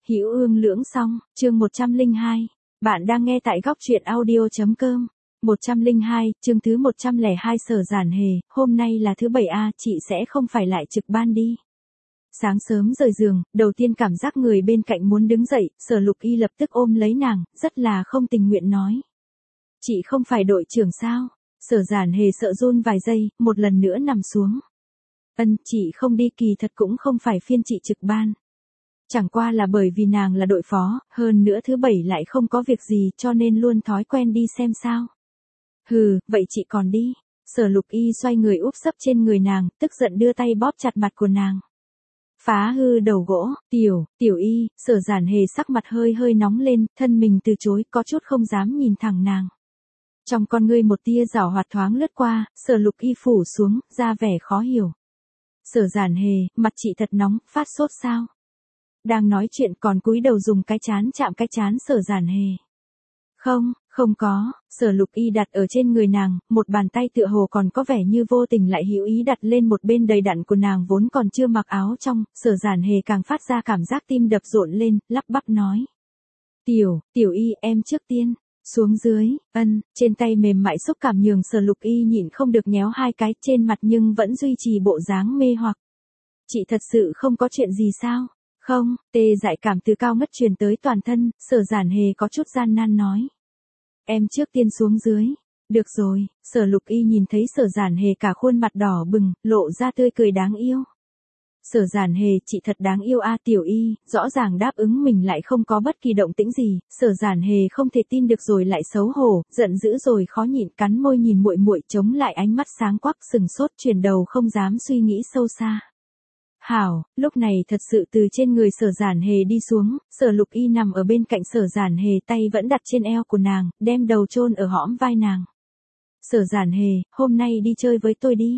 Hữu Ương Lưỡng Song, chương 102. Bạn đang nghe tại góc truyện audio.com. 102, chương thứ 102 Sở Giản Hề, hôm nay là thứ bảy a, chị sẽ không phải lại trực ban đi. Sáng sớm rời giường, đầu tiên cảm giác người bên cạnh muốn đứng dậy, Sở Lục Y lập tức ôm lấy nàng, rất là không tình nguyện nói. Chị không phải đội trưởng sao? Sở Giản Hề sợ run vài giây, một lần nữa nằm xuống. Chị không đi, kỳ thật cũng không phải phiên chị trực ban. Chẳng qua là bởi vì nàng là đội phó, hơn nữa thứ bảy lại không có việc gì cho nên luôn thói quen đi xem sao. Hừ, vậy chị còn đi. Sở Lục Y xoay người úp sấp trên người nàng, tức giận đưa tay bóp chặt mặt của nàng. Phá hư đầu gỗ, tiểu Y, Sở Giản Hề sắc mặt hơi nóng lên, thân mình từ chối, có chút không dám nhìn thẳng nàng. Trong con ngươi một tia giảo hoạt thoáng lướt qua, Sở Lục Y phủ xuống, ra vẻ khó hiểu. Sở Giản Hề, mặt chị thật nóng, phát sốt sao? Đang nói chuyện còn cúi đầu dùng cái chán chạm cái chán Sở Giản Hề. Không có, Sở Lục Y đặt ở trên người nàng, một bàn tay tựa hồ còn có vẻ như vô tình lại hữu ý đặt lên một bên đầy đặn của nàng vốn còn chưa mặc áo trong, Sở Giản Hề càng phát ra cảm giác tim đập rộn lên, lắp bắp nói. Tiểu Y, em trước tiên. Xuống dưới, trên tay mềm mại xúc cảm nhường Sở Lục Y nhịn không được nhéo hai cái trên mặt nhưng vẫn duy trì bộ dáng mê hoặc. Chị thật sự không có chuyện gì sao? Không, tê dại cảm từ cao ngất truyền tới toàn thân, Sở Giản Hề có chút gian nan nói. Em trước tiên xuống dưới. Được rồi, Sở Lục Y nhìn thấy Sở Giản Hề cả khuôn mặt đỏ bừng, lộ ra tươi cười đáng yêu. Sở Giản Hề, chị thật đáng yêu a. Tiểu Y, rõ ràng đáp ứng mình lại không có bất kỳ động tĩnh gì, Sở Giản Hề không thể tin được rồi lại xấu hổ, giận dữ rồi khó nhịn cắn môi nhìn muội muội chống lại ánh mắt sáng quắc sừng sốt chuyển đầu không dám suy nghĩ sâu xa. Hảo, lúc này thật sự từ trên người Sở Giản Hề đi xuống, Sở Lục Y nằm ở bên cạnh Sở Giản Hề tay vẫn đặt trên eo của nàng, đem đầu chôn ở hõm vai nàng. Sở Giản Hề, hôm nay đi chơi với tôi đi.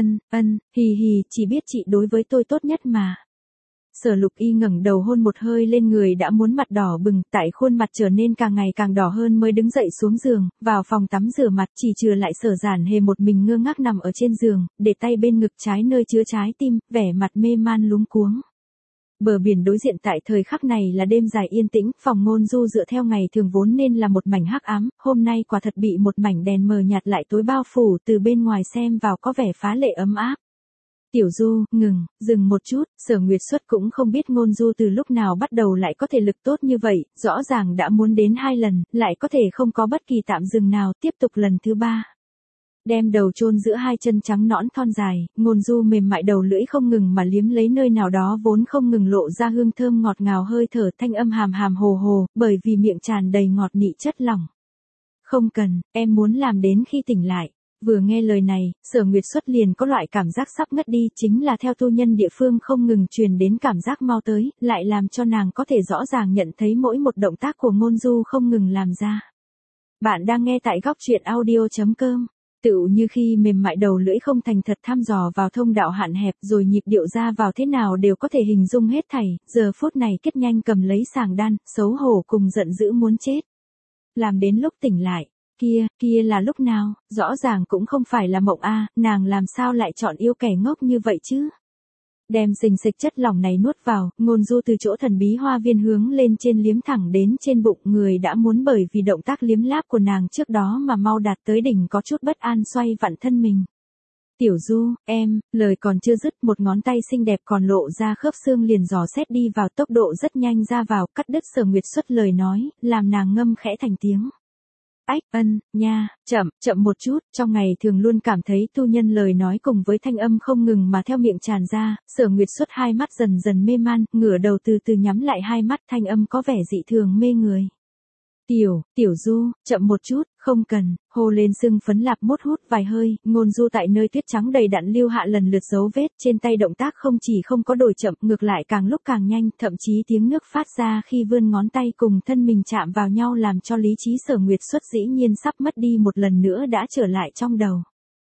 Hì, chỉ biết chị đối với tôi tốt nhất mà. Sở Lục Y ngẩng đầu hôn một hơi lên người đã muốn mặt đỏ bừng, tại khuôn mặt trở nên càng ngày càng đỏ hơn mới đứng dậy xuống giường, vào phòng tắm rửa mặt, chỉ trừ lại Sở Giản Hề một mình ngơ ngác nằm ở trên giường, để tay bên ngực trái nơi chứa trái tim, vẻ mặt mê man luống cuống. Bờ biển đối diện tại thời khắc này là đêm dài yên tĩnh, phòng Ngôn Du dựa theo ngày thường vốn nên là một mảnh hắc ám, hôm nay quả thật bị một mảnh đèn mờ nhạt lại tối bao phủ, từ bên ngoài xem vào có vẻ phá lệ ấm áp. Tiểu Du, dừng một chút, Sở Nguyệt Xuất cũng không biết Ngôn Du từ lúc nào bắt đầu lại có thể lực tốt như vậy, rõ ràng đã muốn đến 2 lần, lại có thể không có bất kỳ tạm dừng nào, tiếp tục lần thứ 3. Đem đầu chôn giữa hai chân trắng nõn thon dài, Ngôn Du mềm mại đầu lưỡi không ngừng mà liếm lấy nơi nào đó vốn không ngừng lộ ra hương thơm ngọt ngào hơi thở thanh âm hàm hồ hồ, bởi vì miệng tràn đầy ngọt nị chất lỏng. Không cần, em muốn làm đến khi tỉnh lại. Vừa nghe lời này, Sở Nguyệt Xuất liền có loại cảm giác sắp ngất đi, chính là theo tu nhân địa phương không ngừng truyền đến cảm giác mau tới, lại làm cho nàng có thể rõ ràng nhận thấy mỗi một động tác của Ngôn Du không ngừng làm ra. Bạn đang nghe tại góc truyện audio.com. Tựu như khi mềm mại đầu lưỡi không thành thật thăm dò vào thông đạo hạn hẹp rồi nhịp điệu ra vào thế nào đều có thể hình dung hết thảy, giờ phút này kết nhanh cầm lấy sàng đan, xấu hổ cùng giận dữ muốn chết. Làm đến lúc tỉnh lại, kia là lúc nào, rõ ràng cũng không phải là mộng a, nàng làm sao lại chọn yêu kẻ ngốc như vậy chứ? Đem xình xịch chất lỏng này nuốt vào, Ngôn Du từ chỗ thần bí hoa viên hướng lên trên liếm thẳng đến trên bụng, người đã muốn bởi vì động tác liếm láp của nàng trước đó mà mau đạt tới đỉnh có chút bất an xoay vặn thân mình. Tiểu Du, em, lời còn chưa dứt một ngón tay xinh đẹp còn lộ ra khớp xương liền dò xét đi vào tốc độ rất nhanh ra vào, cắt đứt Sở Nguyệt Xuất lời nói, làm nàng ngâm khẽ thành tiếng. Nha, chậm một chút, trong ngày thường luôn cảm thấy tu nhân lời nói cùng với thanh âm không ngừng mà theo miệng tràn ra, Sở Nguyệt Xuất hai mắt dần dần mê man, ngửa đầu từ từ nhắm lại hai mắt, thanh âm có vẻ dị thường mê người. Tiểu Du, chậm một chút, không cần, hô lên sưng phấn lạp mốt hút vài hơi, Ngôn Du tại nơi tuyết trắng đầy đặn lưu hạ lần lượt dấu vết, trên tay động tác không chỉ không có đổi chậm, ngược lại càng lúc càng nhanh, thậm chí tiếng nước phát ra khi vươn ngón tay cùng thân mình chạm vào nhau làm cho lý trí Sở Nguyệt Xuất dĩ nhiên sắp mất đi một lần nữa đã trở lại trong đầu.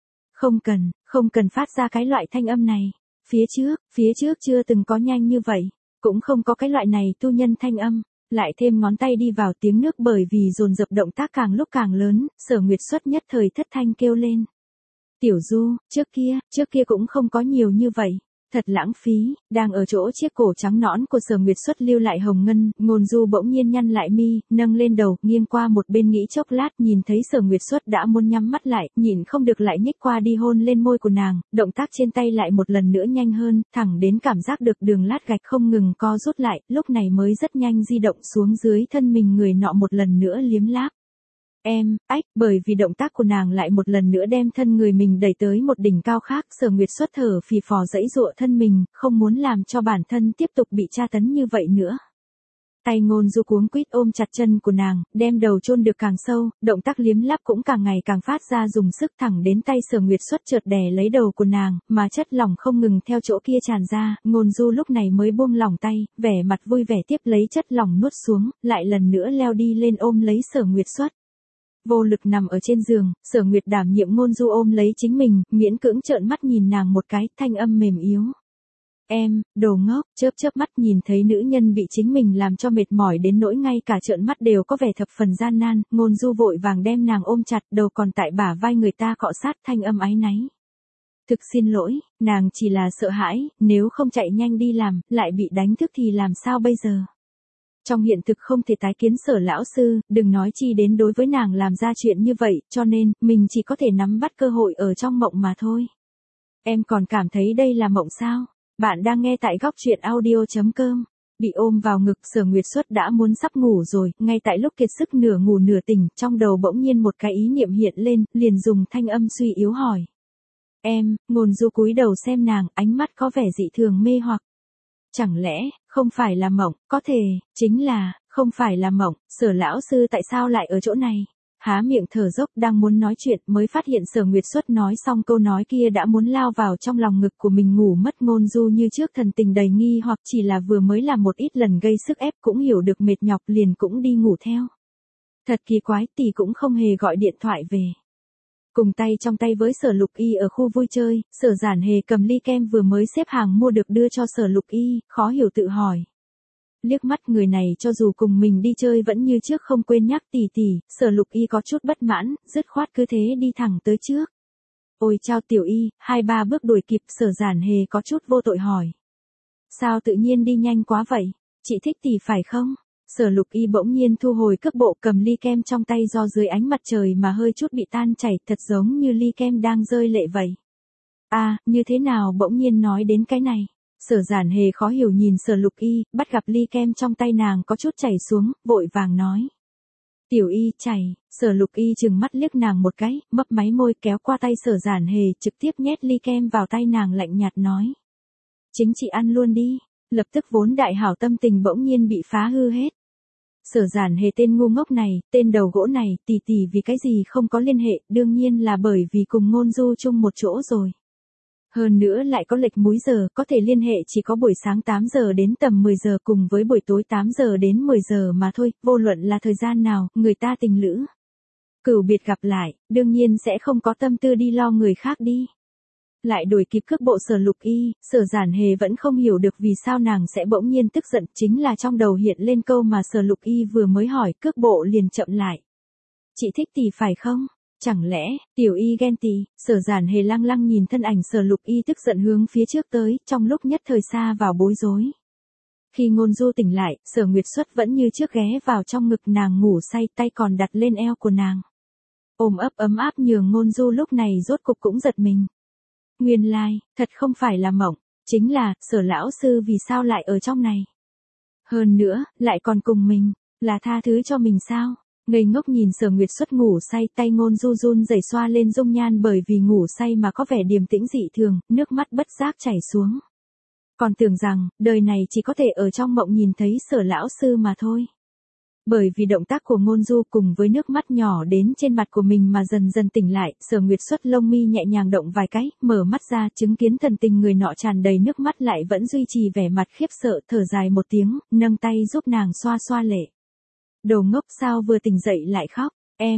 Không cần phát ra cái loại thanh âm này, phía trước chưa từng có nhanh như vậy, cũng không có cái loại này tu nhân thanh âm. Lại thêm ngón tay đi vào tiếng nước bởi vì dồn dập động tác càng lúc càng lớn, Sở Nguyệt Xuất nhất thời thất thanh kêu lên. Tiểu Du, trước kia cũng không có nhiều như vậy. Thật lãng phí, đang ở chỗ chiếc cổ trắng nõn của Sở Nguyệt Xuất lưu lại hồng ngân, Ngôn Du bỗng nhiên nhăn lại mi, nâng lên đầu, nghiêng qua một bên nghĩ chốc lát, nhìn thấy Sở Nguyệt Xuất đã muốn nhắm mắt lại, nhịn không được lại nhích qua đi hôn lên môi của nàng, động tác trên tay lại một lần nữa nhanh hơn, thẳng đến cảm giác được đường lát gạch không ngừng co rút lại, lúc này mới rất nhanh di động xuống dưới thân mình người nọ một lần nữa liếm láp. Bởi vì động tác của nàng lại một lần nữa đem thân người mình đẩy tới một đỉnh cao khác, Sở Nguyệt Xuất thở phì phò giãy giụa thân mình, không muốn làm cho bản thân tiếp tục bị tra tấn như vậy nữa. Tay Ngôn Du cuống quýt ôm chặt chân của nàng, đem đầu chôn được càng sâu, động tác liếm láp cũng càng ngày càng phát ra dùng sức thẳng đến tay Sở Nguyệt Xuất chợt đè lấy đầu của nàng, mà chất lỏng không ngừng theo chỗ kia tràn ra, Ngôn Du lúc này mới buông lỏng tay, vẻ mặt vui vẻ tiếp lấy chất lỏng nuốt xuống, lại lần nữa leo đi lên ôm lấy Sở Nguyệt Xuất. Vô lực nằm ở trên giường, Sở Nguyệt đảm nhiệm Ngôn Du ôm lấy chính mình, miễn cưỡng trợn mắt nhìn nàng một cái, thanh âm mềm yếu. Đồ ngốc, chớp mắt nhìn thấy nữ nhân bị chính mình làm cho mệt mỏi đến nỗi ngay cả trợn mắt đều có vẻ thập phần gian nan, Ngôn Du vội vàng đem nàng ôm chặt, đầu còn tại bả vai người ta cọ sát, thanh âm áy náy. Thực xin lỗi, nàng chỉ là sợ hãi, nếu không chạy nhanh đi làm, lại bị đánh thức thì làm sao bây giờ? Trong hiện thực không thể tái kiến Sở lão sư, đừng nói chi đến đối với nàng làm ra chuyện như vậy, cho nên, mình chỉ có thể nắm bắt cơ hội ở trong mộng mà thôi. Em còn cảm thấy đây là mộng sao? Bạn đang nghe tại góc truyện audio.com. Bị ôm vào ngực, Sở Nguyệt Xuất đã muốn sắp ngủ rồi, ngay tại lúc kiệt sức nửa ngủ nửa tỉnh, trong đầu bỗng nhiên một cái ý niệm hiện lên, liền dùng thanh âm suy yếu hỏi. Ngôn Du cúi đầu xem nàng, ánh mắt có vẻ dị thường mê hoặc. Chẳng lẽ, không phải là mộng, có thể, chính là, không phải là mộng, Sở lão sư tại sao lại ở chỗ này? Há miệng thở dốc đang muốn nói chuyện mới phát hiện Sở Nguyệt Xuất nói xong câu nói kia đã muốn lao vào trong lòng ngực của mình ngủ mất. Ngôn Du như trước thần tình đầy nghi hoặc chỉ là vừa mới làm một ít lần gây sức ép cũng hiểu được mệt nhọc liền cũng đi ngủ theo. Thật kỳ quái, tỷ cũng không hề gọi điện thoại về. Cùng tay trong tay với Sở Lục Y ở khu vui chơi, Sở Giản Hề cầm ly kem vừa mới xếp hàng mua được đưa cho Sở Lục Y, khó hiểu tự hỏi. Liếc mắt người này cho dù cùng mình đi chơi vẫn như trước không quên nhắc tỷ tỷ, Sở Lục Y có chút bất mãn, dứt khoát cứ thế đi thẳng tới trước. Ôi chao Tiểu Y, 2-3 bước đuổi kịp, Sở Giản Hề có chút vô tội hỏi. Sao tự nhiên đi nhanh quá vậy, chị thích tỷ phải không? Sở Lục Y bỗng nhiên thu hồi cước bộ cầm ly kem trong tay do dưới ánh mặt trời mà hơi chút bị tan chảy, thật giống như ly kem đang rơi lệ vậy. Như thế nào bỗng nhiên nói đến cái này? Sở Giản Hề khó hiểu nhìn Sở Lục Y, bắt gặp ly kem trong tay nàng có chút chảy xuống, vội vàng nói. Tiểu Y chảy, Sở Lục Y chừng mắt liếc nàng một cái, mấp máy môi kéo qua tay Sở Giản Hề trực tiếp nhét ly kem vào tay nàng lạnh nhạt nói. Chính chị ăn luôn đi, lập tức vốn đại hảo tâm tình bỗng nhiên bị phá hư hết. Sở Giản Hề tên ngu ngốc này, tên đầu gỗ này, tỷ vì cái gì không có liên hệ, đương nhiên là bởi vì cùng Ngôn Du chung một chỗ rồi. Hơn nữa lại có lệch múi giờ, có thể liên hệ chỉ có buổi sáng 8 giờ đến tầm 10 giờ cùng với buổi tối 8 giờ đến 10 giờ mà thôi, vô luận là thời gian nào, người ta tình lữ. Cửu biệt gặp lại, đương nhiên sẽ không có tâm tư đi lo người khác đi. Lại đuổi kịp cước bộ Sở Lục Y, Sở Giản Hề vẫn không hiểu được vì sao nàng sẽ bỗng nhiên tức giận, chính là trong đầu hiện lên câu mà Sở Lục Y vừa mới hỏi, cước bộ liền chậm lại. Chị thích tỷ phải không? Chẳng lẽ, Tiểu Y ghen tị? Sở Giản Hề lăng lăng nhìn thân ảnh Sở Lục Y tức giận hướng phía trước tới, trong lúc nhất thời xa vào bối rối. Khi Ngôn Du tỉnh lại, Sở Nguyệt Xuất vẫn như trước ghé vào trong ngực nàng ngủ say, tay còn đặt lên eo của nàng. Ôm ấp ấm áp nhường Ngôn Du lúc này rốt cục cũng giật mình. Nguyên lai, thật không phải là mộng, chính là, Sở lão sư vì sao lại ở trong này? Hơn nữa, lại còn cùng mình, là tha thứ cho mình sao? Ngây ngốc nhìn Sở Nguyệt Xuất ngủ say, tay Ngôn Du run rẩy xoa lên dung nhan bởi vì ngủ say mà có vẻ điềm tĩnh dị thường, nước mắt bất giác chảy xuống. Còn tưởng rằng, đời này chỉ có thể ở trong mộng nhìn thấy Sở lão sư mà thôi. Bởi vì động tác của Ngôn Du cùng với nước mắt nhỏ đến trên mặt của mình mà dần dần tỉnh lại, Sở Nguyệt Xuất lông mi nhẹ nhàng động vài cái, mở mắt ra chứng kiến thần tình người nọ tràn đầy nước mắt lại vẫn duy trì vẻ mặt khiếp sợ, thở dài một tiếng, nâng tay giúp nàng xoa xoa lệ. Đồ ngốc sao vừa tỉnh dậy lại khóc,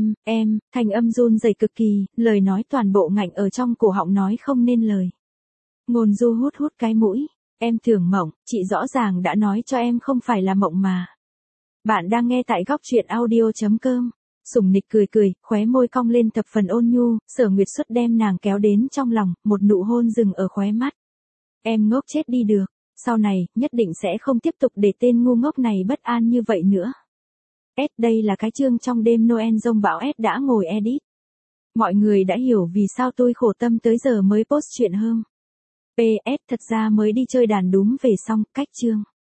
thanh âm run rẩy cực kỳ, lời nói toàn bộ ngạnh ở trong cổ họng nói không nên lời. Ngôn Du hút hút cái mũi, em tưởng mộng, chị rõ ràng đã nói cho em không phải là mộng mà. Bạn đang nghe tại góc truyện audio.com. Sủng nịch cười cười, khóe môi cong lên thập phần ôn nhu, Sở Nguyệt Xuất đem nàng kéo đến trong lòng, một nụ hôn dừng ở khóe mắt. Em ngốc chết đi được. Sau này, nhất định sẽ không tiếp tục để tên ngu ngốc này bất an như vậy nữa. Đây là cái chương trong đêm Noel rông bão đã ngồi edit. Mọi người đã hiểu vì sao tôi khổ tâm tới giờ mới post chuyện hơn. PS thật ra mới đi chơi đàn đúng về xong, cách chương.